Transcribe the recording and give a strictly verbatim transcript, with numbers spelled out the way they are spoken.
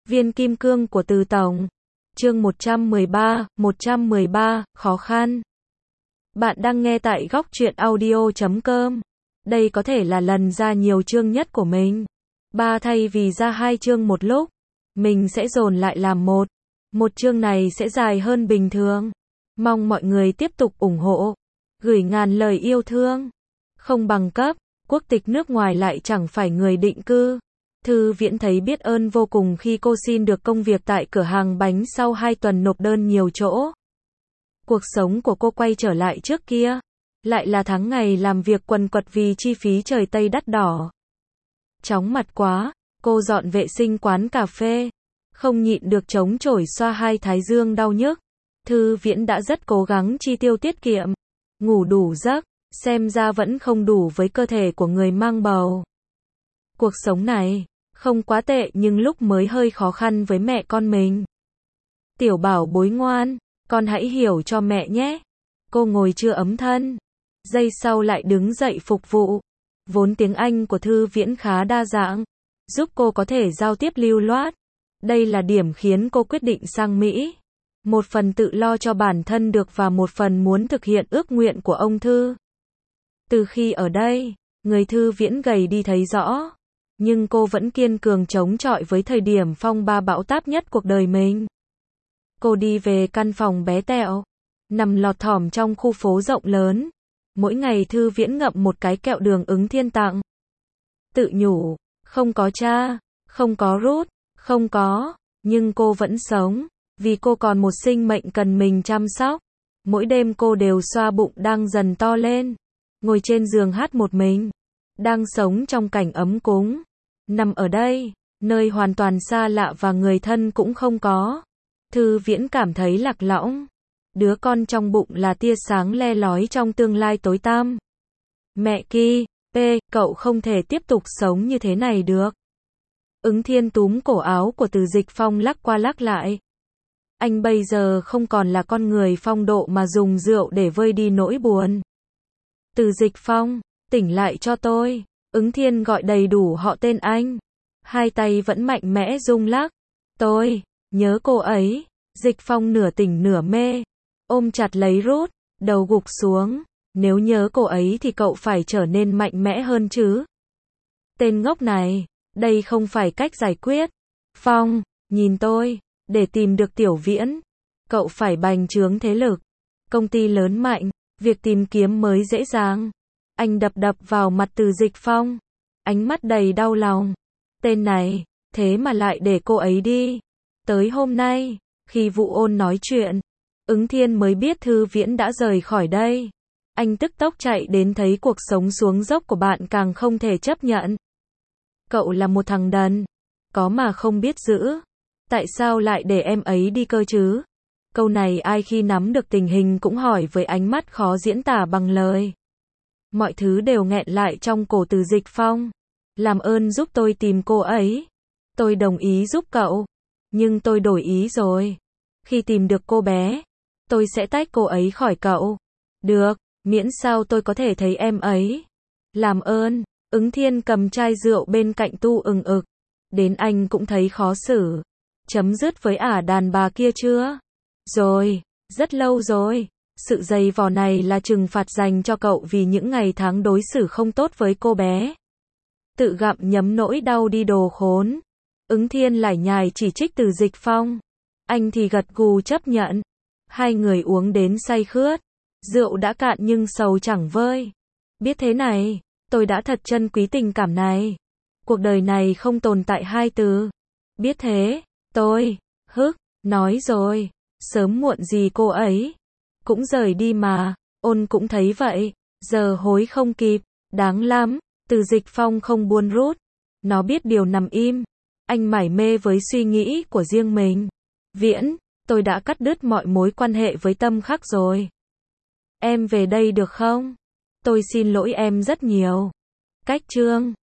Viên kim cương của Từ Tổng. Chương một trăm mười ba, một trăm mười ba, khó khăn. Bạn đang nghe tại góc truyện audio chấm com. Đây có thể là lần ra nhiều chương nhất của mình. Ba thay vì ra hai chương một lúc, mình sẽ dồn lại làm một. Một chương này sẽ dài hơn bình thường. Mong mọi người tiếp tục ủng hộ. Gửi ngàn lời yêu thương. Không bằng cấp, quốc tịch nước ngoài lại chẳng phải người định cư. Thư Viễn thấy biết ơn vô cùng khi cô xin được công việc tại cửa hàng bánh sau hai tuần nộp đơn nhiều chỗ. Cuộc sống của cô quay trở lại trước kia. Lại là tháng ngày làm việc quần quật vì chi phí trời Tây đắt đỏ. Chóng mặt quá, cô dọn vệ sinh quán cà phê. Không nhịn được chống chổi xoa hai thái dương đau nhức. Thư Viễn đã rất cố gắng chi tiêu tiết kiệm. Ngủ đủ giấc, xem ra vẫn không đủ với cơ thể của người mang bầu. Cuộc sống này, không quá tệ nhưng lúc mới hơi khó khăn với mẹ con mình. Tiểu bảo bối ngoan, con hãy hiểu cho mẹ nhé. Cô ngồi chưa ấm thân. Giây sau lại đứng dậy phục vụ. Vốn tiếng Anh của Thư Viễn khá đa dạng, giúp cô có thể giao tiếp lưu loát. Đây là điểm khiến cô quyết định sang Mỹ. Một phần tự lo cho bản thân được và một phần muốn thực hiện ước nguyện của ông Thư. Từ khi ở đây, người Thư Viễn gầy đi thấy rõ. Nhưng cô vẫn kiên cường chống chọi với thời điểm phong ba bão táp nhất cuộc đời mình. Cô đi về căn phòng bé tẹo, nằm lọt thỏm trong khu phố rộng lớn. Mỗi ngày Thư Viễn ngậm một cái kẹo đường Ứng Thiên tặng. Tự nhủ, không có cha, không có Ruth, không có, nhưng cô vẫn sống, vì cô còn một sinh mệnh cần mình chăm sóc. Mỗi đêm cô đều xoa bụng đang dần to lên, ngồi trên giường hát một mình, đang sống trong cảnh ấm cúng. Nằm ở đây, nơi hoàn toàn xa lạ và người thân cũng không có. Thư Viễn cảm thấy lạc lõng. Đứa con trong bụng là tia sáng le lói trong tương lai tối tăm. Mẹ Ki, P, cậu không thể tiếp tục sống như thế này được. Ứng Thiên túm cổ áo của Từ Dịch Phong lắc qua lắc lại. Anh bây giờ không còn là con người phong độ mà dùng rượu để vơi đi nỗi buồn. Từ Dịch Phong, tỉnh lại cho tôi. Ứng Thiên gọi đầy đủ họ tên anh. Hai tay vẫn mạnh mẽ rung lắc. Tôi, nhớ cô ấy. Dịch Phong nửa tỉnh nửa mê. Ôm chặt lấy Ruth, đầu gục xuống. Nếu nhớ cô ấy thì cậu phải trở nên mạnh mẽ hơn chứ. Tên ngốc này, đây không phải cách giải quyết. Phong, nhìn tôi, để tìm được Tiểu Viễn. Cậu phải bành trướng thế lực. Công ty lớn mạnh, việc tìm kiếm mới dễ dàng. Anh đập đập vào mặt Từ Dịch Phong. Ánh mắt đầy đau lòng. Tên này, thế mà lại để cô ấy đi. Tới hôm nay, khi Vũ Ôn nói chuyện, Ứng Thiên mới biết Thư Viễn đã rời khỏi đây. Anh tức tốc chạy đến thấy cuộc sống xuống dốc của bạn càng không thể chấp nhận. Cậu là một thằng đần. Có mà không biết giữ. Tại sao lại để em ấy đi cơ chứ? Câu này ai khi nắm được tình hình cũng hỏi với ánh mắt khó diễn tả bằng lời. Mọi thứ đều nghẹn lại trong cổ Từ Dịch Phong. Làm ơn giúp tôi tìm cô ấy. Tôi đồng ý giúp cậu. Nhưng tôi đổi ý rồi. Khi tìm được cô bé, tôi sẽ tách cô ấy khỏi cậu. Được, miễn sao tôi có thể thấy em ấy. Làm ơn. Ứng Thiên cầm chai rượu bên cạnh tu ừng ực. Đến anh cũng thấy khó xử. Chấm dứt với ả đàn bà kia chưa? Rồi, rất lâu rồi. Sự dày vò này là trừng phạt dành cho cậu vì những ngày tháng đối xử không tốt với cô bé. Tự gặm nhấm nỗi đau đi đồ khốn. Ứng Thiên lải nhải chỉ trích Từ Dịch Phong. Anh thì gật gù chấp nhận. Hai người uống đến say khướt. Rượu đã cạn nhưng sầu chẳng vơi. Biết thế này, tôi đã thật trân quý tình cảm này. Cuộc đời này không tồn tại hai từ. Biết thế, tôi, hức, nói rồi. Sớm muộn gì cô ấy cũng rời đi mà. Ôn cũng thấy vậy. Giờ hối không kịp. Đáng lắm. Từ Dịch Phong không buồn rút. Nó biết điều nằm im. Anh mải mê với suy nghĩ của riêng mình. Viễn, tôi đã cắt đứt mọi mối quan hệ với Tâm Khắc rồi. Em về đây được không? Tôi xin lỗi em rất nhiều. Cách chương